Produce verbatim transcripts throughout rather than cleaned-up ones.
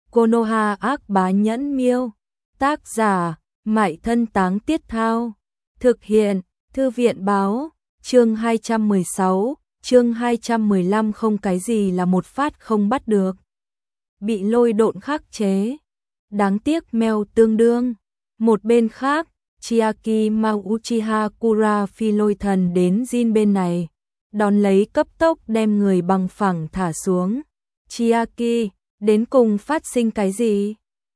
Konoha ác bá nhẫn miêu. Tác giả, Mại Thân Táng Tiết Thao. Thực hiện, Thư viện báo. Chương hai trăm mười sáu, chương hai trăm mười lăm. Không cái gì là một phát không bắt được. Bị lôi độn khắc chế. Đáng tiếc mèo tương đương. Một bên khác, Chiaki mang Uchiha Kura phi lôi thần đến Jin bên này. Đón lấy cấp tốc đem người bằng phẳng thả xuống. Chiaki, đến cùng phát sinh cái gì?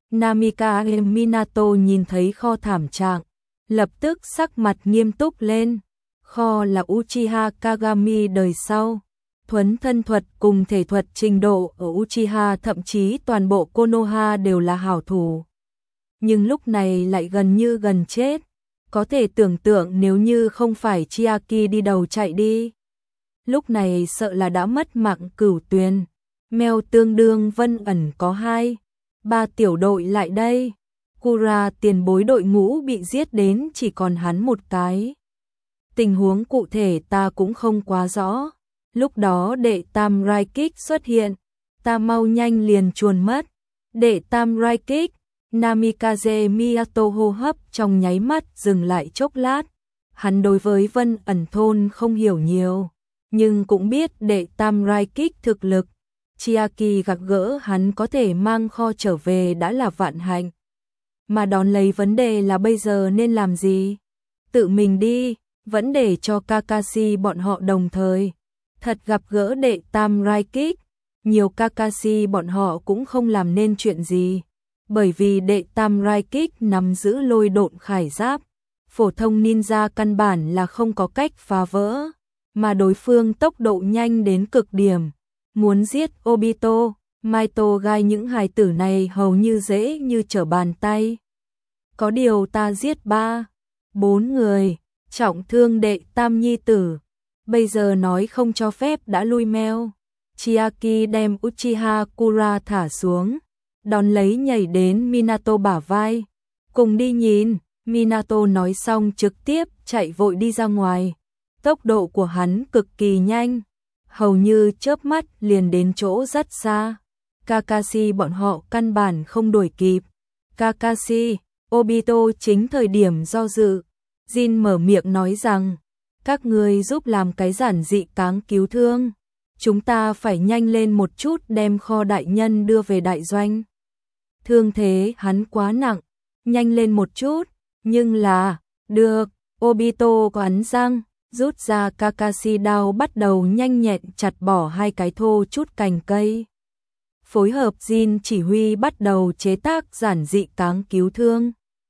Namika Minato nhìn thấy kho thảm trạng, lập tức sắc mặt nghiêm túc lên. Kho là Uchiha Kagami đời sau. Thuấn thân thuật cùng thể thuật trình độ ở Uchiha, thậm chí toàn bộ Konoha đều là hảo thủ. Nhưng lúc này lại gần như gần chết. Có thể tưởng tượng nếu như không phải Chiaki đi đầu chạy đi, lúc này sợ là đã mất mạng cửu tuyền. Mèo tương đương Vân ẩn có hai, ba tiểu đội lại đây. Kura tiền bối đội ngũ bị giết đến chỉ còn hắn một cái. Tình huống cụ thể ta cũng không quá rõ. Lúc đó đệ tam Rai Kích xuất hiện, ta mau nhanh liền chuồn mất. Đệ tam Rai Kích, Namikaze Miyato hô hấp trong nháy mắt dừng lại chốc lát. Hắn đối với Vân ẩn thôn không hiểu nhiều, nhưng cũng biết đệ tam Rai Kích thực lực. Chiaki gặp gỡ hắn có thể mang kho trở về đã là vạn hạnh. Mà đón lấy vấn đề là bây giờ nên làm gì? Tự mình đi, vẫn để cho Kakashi bọn họ đồng thời. Thật gặp gỡ đệ tam Rai Kích, nhiều Kakashi bọn họ cũng không làm nên chuyện gì. Bởi vì đệ tam Rai Kích nắm giữ lôi độn khải giáp, phổ thông ninja căn bản là không có cách phá vỡ. Mà đối phương tốc độ nhanh đến cực điểm. Muốn giết Obito, Maito gai những hài tử này hầu như dễ như trở bàn tay. Có điều ta giết ba, bốn người, trọng thương đệ tam nhi tử. Bây giờ nói không cho phép đã lui meo. Chiaki đem Uchiha Kura thả xuống, đón lấy nhảy đến Minato bả vai. Cùng đi nhìn, Minato nói xong trực tiếp chạy vội đi ra ngoài. Tốc độ của hắn cực kỳ nhanh, hầu như chớp mắt liền đến chỗ rất xa. Kakashi bọn họ căn bản không đuổi kịp. Kakashi, Obito chính thời điểm do dự. Jin mở miệng nói rằng, các người giúp làm cái giản dị cáng cứu thương. Chúng ta phải nhanh lên một chút đem kho đại nhân đưa về đại doanh. Thương thế hắn quá nặng, nhanh lên một chút, nhưng là, được, Obito cắn răng, rút ra Kakashi đao bắt đầu nhanh nhẹn chặt bỏ hai cái thô chút cành cây. Phối hợp Jin chỉ huy bắt đầu chế tác giản dị cáng cứu thương.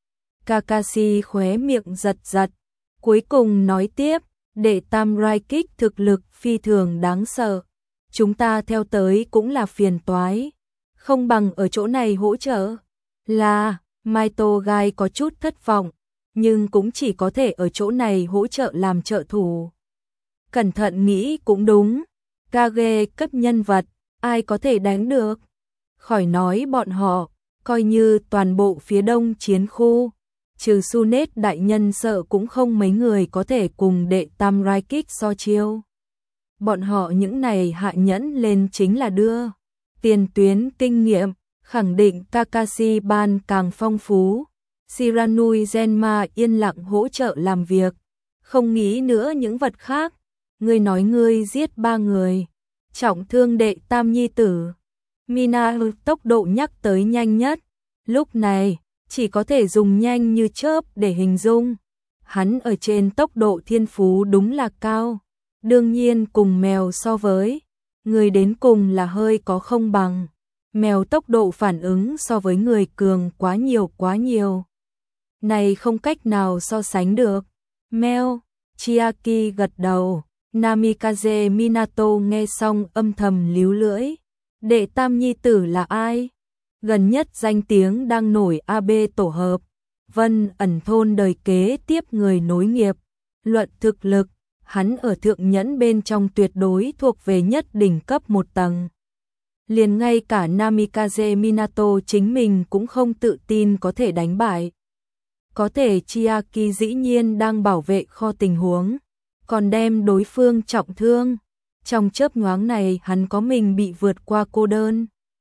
Kakashi khóe miệng giật giật, cuối cùng nói tiếp, đệ tam Rai Kích thực lực phi thường đáng sợ. Chúng ta theo tới cũng là phiền toái, không bằng ở chỗ này hỗ trợ. Là, Maito gai có chút thất vọng, nhưng cũng chỉ có thể ở chỗ này hỗ trợ làm trợ thủ. Cẩn thận nghĩ cũng đúng, Kage cấp nhân vật, ai có thể đánh được? Khỏi nói bọn họ, coi như toàn bộ phía đông chiến khu, trừ Sunet đại nhân sợ cũng không mấy người có thể cùng đệ tam Rai Kích so chiêu. Bọn họ những này hạ nhẫn lên chính là đưa tiền tuyến kinh nghiệm, khẳng định Kakashi ban càng phong phú. Shiranui Genma yên lặng hỗ trợ làm việc, không nghĩ nữa những vật khác. Ngươi nói ngươi giết ba người, trọng thương đệ tam nhi tử. Mina tốc độ nhắc tới nhanh nhất, lúc này chỉ có thể dùng nhanh như chớp để hình dung. Hắn ở trên tốc độ thiên phú đúng là cao, đương nhiên cùng mèo so với, người đến cùng là hơi có không bằng. Mèo tốc độ phản ứng so với người cường quá nhiều quá nhiều. Này không cách nào so sánh được. Mèo, Chiaki gật đầu. Namikaze Minato nghe xong âm thầm líu lưỡi. Đệ tam nhi tử là ai? Gần nhất danh tiếng đang nổi a bê tổ hợp. Vân ẩn thôn đời kế tiếp người nối nghiệp. Luận thực lực, hắn ở thượng nhẫn bên trong tuyệt đối thuộc về nhất đỉnh cấp một tầng. Liền ngay cả Namikaze Minato chính mình cũng không tự tin có thể đánh bại. Có thể Chiaki dĩ nhiên đang bảo vệ kho tình huống, còn đem đối phương trọng thương. Trong chớp nhoáng này hắn có mình bị vượt qua cô đơn.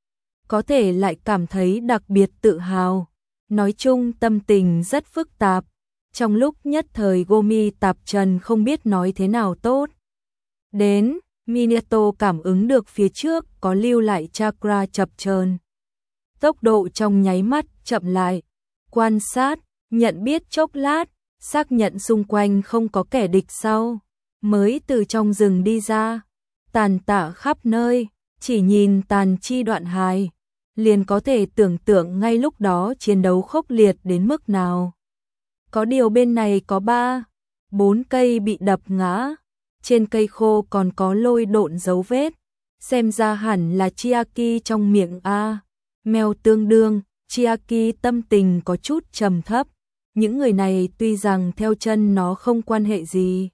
có thể lại cảm thấy đặc biệt tự hào. Nói chung tâm tình rất phức tạp. Trong lúc nhất thời Gomi tạp trần không biết nói thế nào tốt. Đến, Minato cảm ứng được phía trước có lưu lại chakra chập chờn. Tốc độ trong nháy mắt chậm lại. Quan sát, nhận biết chốc lát, xác nhận xung quanh không có kẻ địch sau. Mới từ trong rừng đi ra. Tàn tạ khắp nơi, chỉ nhìn tàn chi đoạn hài. Liền có thể tưởng tượng ngay lúc đó chiến đấu khốc liệt đến mức nào. Có điều bên này có ba, bốn cây bị đập ngã. Trên cây khô còn có lôi độn dấu vết. Xem ra hẳn là Chiaki trong miệng A. Mèo tương đương, Chiaki tâm tình có chút trầm thấp. Những người này tuy rằng theo chân nó không quan hệ gì.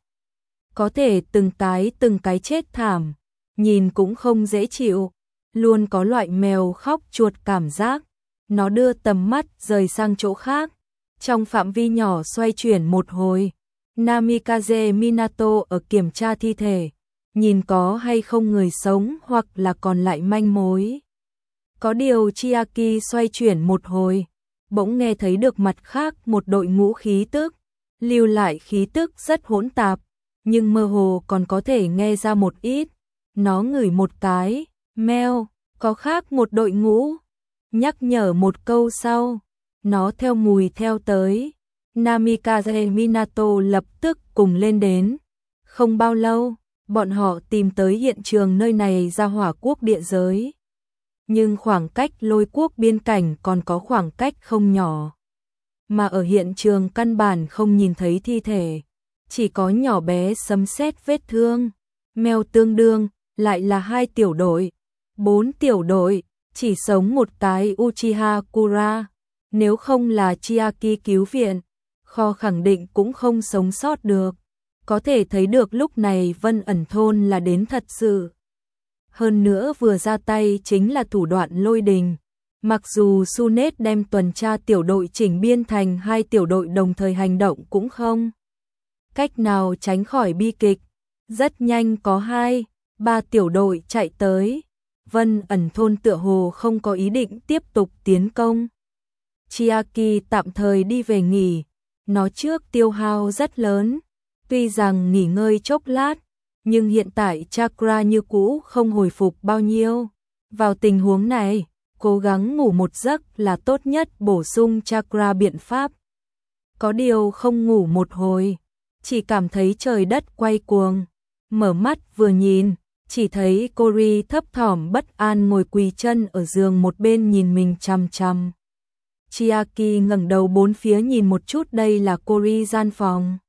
Có thể từng cái từng cái chết thảm. Nhìn cũng không dễ chịu. Luôn có loại mèo khóc chuột cảm giác. Nó đưa tầm mắt rời sang chỗ khác. Trong phạm vi nhỏ xoay chuyển một hồi. Namikaze Minato ở kiểm tra thi thể. Nhìn có hay không người sống hoặc là còn lại manh mối. Có điều Chiaki xoay chuyển một hồi. Bỗng nghe thấy được mặt khác một đội ngũ khí tức. Lưu lại khí tức rất hỗn tạp. Nhưng mơ hồ còn có thể nghe ra một ít. Nó ngửi một cái. Meo, có khác một đội ngũ. Nhắc nhở một câu sau. Nó theo mùi theo tới. Namikaze Minato lập tức cùng lên đến. Không bao lâu, bọn họ tìm tới hiện trường nơi này ra hỏa quốc địa giới. Nhưng khoảng cách lôi quốc biên cảnh còn có khoảng cách không nhỏ. Mà ở hiện trường căn bản không nhìn thấy thi thể. Chỉ có nhỏ bé sấm sét vết thương. Mèo tương đương, lại là hai tiểu đội. Bốn tiểu đội, chỉ sống một cái Uchiha Kura. Nếu không là Chiaki cứu viện, kho khẳng định cũng không sống sót được. Có thể thấy được lúc này Vân ẩn thôn là đến thật sự. Hơn nữa vừa ra tay chính là thủ đoạn lôi đình. Mặc dù Sunet đem tuần tra tiểu đội chỉnh biên thành hai tiểu đội đồng thời hành động cũng không cách nào tránh khỏi bi kịch. Rất nhanh có hai, ba tiểu đội chạy tới. Vân ẩn thôn tựa hồ không có ý định tiếp tục tiến công. Chiaki tạm thời đi về nghỉ. Nó trước tiêu hao rất lớn. Tuy rằng nghỉ ngơi chốc lát, nhưng hiện tại chakra như cũ không hồi phục bao nhiêu. Vào tình huống này, cố gắng ngủ một giấc là tốt nhất bổ sung chakra biện pháp. Có điều không ngủ một hồi, chỉ cảm thấy trời đất quay cuồng. Mở mắt vừa nhìn, chỉ thấy Cory thấp thỏm bất an ngồi quỳ chân ở giường một bên nhìn mình chằm chằm. Chiaki ngẩng đầu bốn phía nhìn một chút, đây là Cory gian phòng.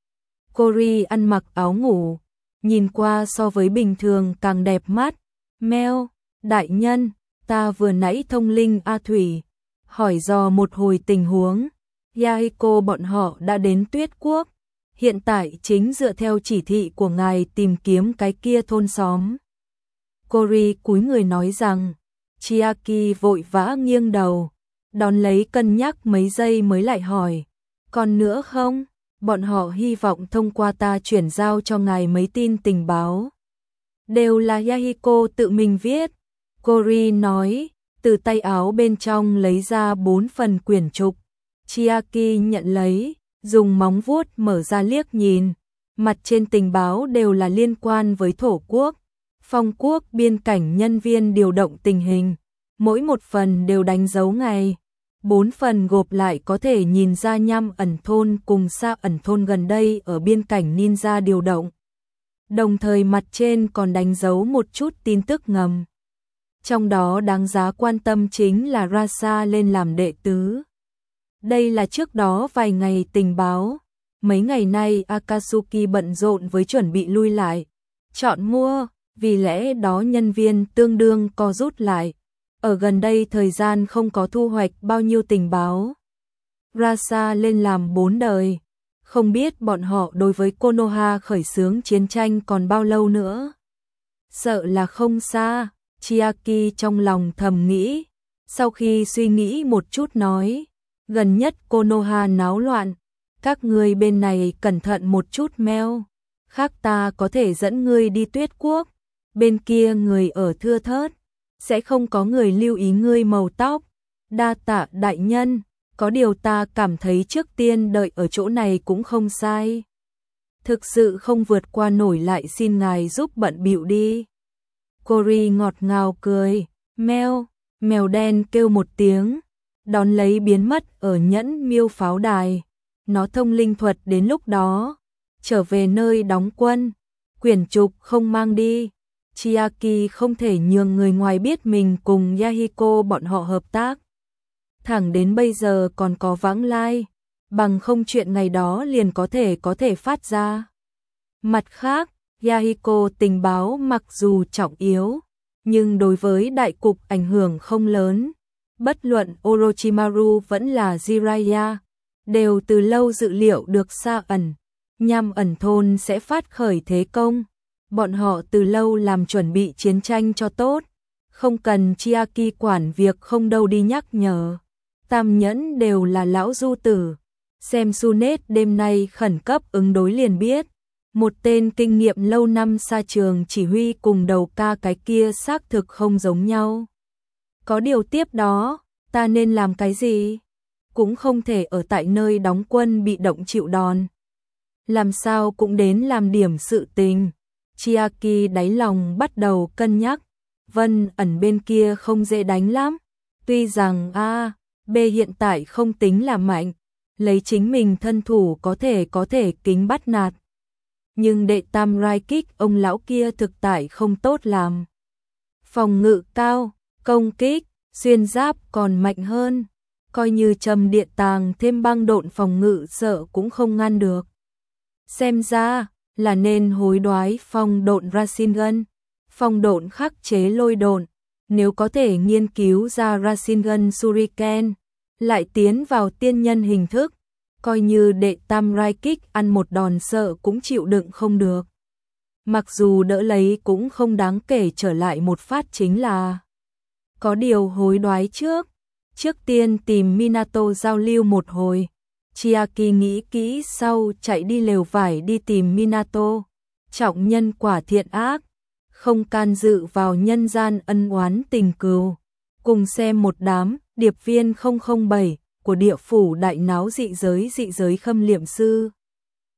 Cory ăn mặc áo ngủ, nhìn qua so với bình thường càng đẹp mắt. Meo, đại nhân, ta vừa nãy thông linh A Thủy, hỏi dò một hồi tình huống. Yahiko bọn họ đã đến Tuyết Quốc, hiện tại chính dựa theo chỉ thị của ngài tìm kiếm cái kia thôn xóm. Cory cúi người nói rằng. Chiaki vội vã nghiêng đầu, đón lấy cân nhắc mấy giây mới lại hỏi. Còn nữa không? Bọn họ hy vọng thông qua ta chuyển giao cho ngài mấy tin tình báo. Đều là Yahiko tự mình viết. Cory nói, từ tay áo bên trong lấy ra bốn phần quyển trục. Chiaki nhận lấy, dùng móng vuốt mở ra liếc nhìn. Mặt trên tình báo đều là liên quan với thổ quốc, phong quốc, biên cảnh, nhân viên điều động tình hình. Mỗi một phần đều đánh dấu ngày. Bốn phần gộp lại có thể nhìn ra Nham ẩn thôn cùng Sa ẩn thôn gần đây ở biên cảnh ninja điều động. Đồng thời mặt trên còn đánh dấu một chút tin tức ngầm. Trong đó đáng giá quan tâm chính là Rasa lên làm đệ tứ. Đây là trước đó vài ngày tình báo. Mấy ngày nay Akatsuki bận rộn với chuẩn bị lui lại, chọn mua, vì lẽ đó nhân viên tương đương co rút lại. Ở gần đây thời gian không có thu hoạch bao nhiêu tình báo. Rasa lên làm bốn đời. Không biết bọn họ đối với Konoha khởi xướng chiến tranh còn bao lâu nữa. Sợ là không xa, Chiaki trong lòng thầm nghĩ. Sau khi suy nghĩ một chút nói, gần nhất Konoha náo loạn, các ngươi bên này cẩn thận một chút Meo. Khác ta có thể dẫn ngươi đi Tuyết Quốc, bên kia người ở thưa thớt. sẽ không có người lưu ý ngươi màu tóc. Đa tạ đại nhân, có điều ta cảm thấy trước tiên đợi ở chỗ này cũng không sai. Thực sự không vượt qua nổi lại xin ngài giúp bận bịu đi. Cory ngọt ngào cười, meo, mèo đen kêu một tiếng, đón lấy biến mất ở nhẫn miêu pháo đài. Nó thông linh thuật đến lúc đó, trở về nơi đóng quân, quyển trục không mang đi. Chiaki không thể nhường người ngoài biết mình cùng Yahiko bọn họ hợp tác. Thẳng đến bây giờ còn có vãng lai, bằng không chuyện ngày đó liền có thể có thể phát ra. Mặt khác, Yahiko tình báo mặc dù trọng yếu, nhưng đối với đại cục ảnh hưởng không lớn. Bất luận Orochimaru vẫn là Jiraiya, đều từ lâu dự liệu được Sa ẩn, nhằm ẩn thôn sẽ phát khởi thế công. Bọn họ từ lâu làm chuẩn bị chiến tranh cho tốt, không cần Chiaki quản việc không đâu đi nhắc nhở. Tam nhẫn đều là lão du tử, xem Sunet đêm nay khẩn cấp ứng đối liền biết. Một tên kinh nghiệm lâu năm xa trường chỉ huy cùng đầu ca cái kia xác thực không giống nhau. Có điều tiếp đó, ta nên làm cái gì? Cũng không thể ở tại nơi đóng quân bị động chịu đòn. Làm sao cũng đến làm điểm sự tình. Chiaki đáy lòng bắt đầu cân nhắc. Vân ẩn bên kia không dễ đánh lắm. Tuy rằng A, B hiện tại không tính là mạnh, lấy chính mình thân thủ có thể có thể kính bắt nạt. Nhưng đệ tam rai kích ông lão kia thực tại không tốt làm. Phòng ngự cao, công kích, xuyên giáp còn mạnh hơn. Coi như trầm điện tàng thêm băng độn phòng ngự sợ cũng không ngăn được. Xem ra là nên hối đoái phong độn Rasengan. Phong độn khắc chế lôi độn. Nếu có thể nghiên cứu ra Rasengan Shuriken, lại tiến vào tiên nhân hình thức, coi như đệ tam rai kích ăn một đòn sợ cũng chịu đựng không được. Mặc dù đỡ lấy cũng không đáng kể, trở lại một phát chính là. Có điều hối đoái trước, trước tiên tìm Minato giao lưu một hồi. Chiaki nghĩ kỹ sau chạy đi lều vải đi tìm Minato. Trọng nhân quả thiện ác, không can dự vào nhân gian ân oán tình cừu. Cùng xem một đám điệp viên không không bảy của địa phủ đại náo dị giới dị giới khâm liệm sư.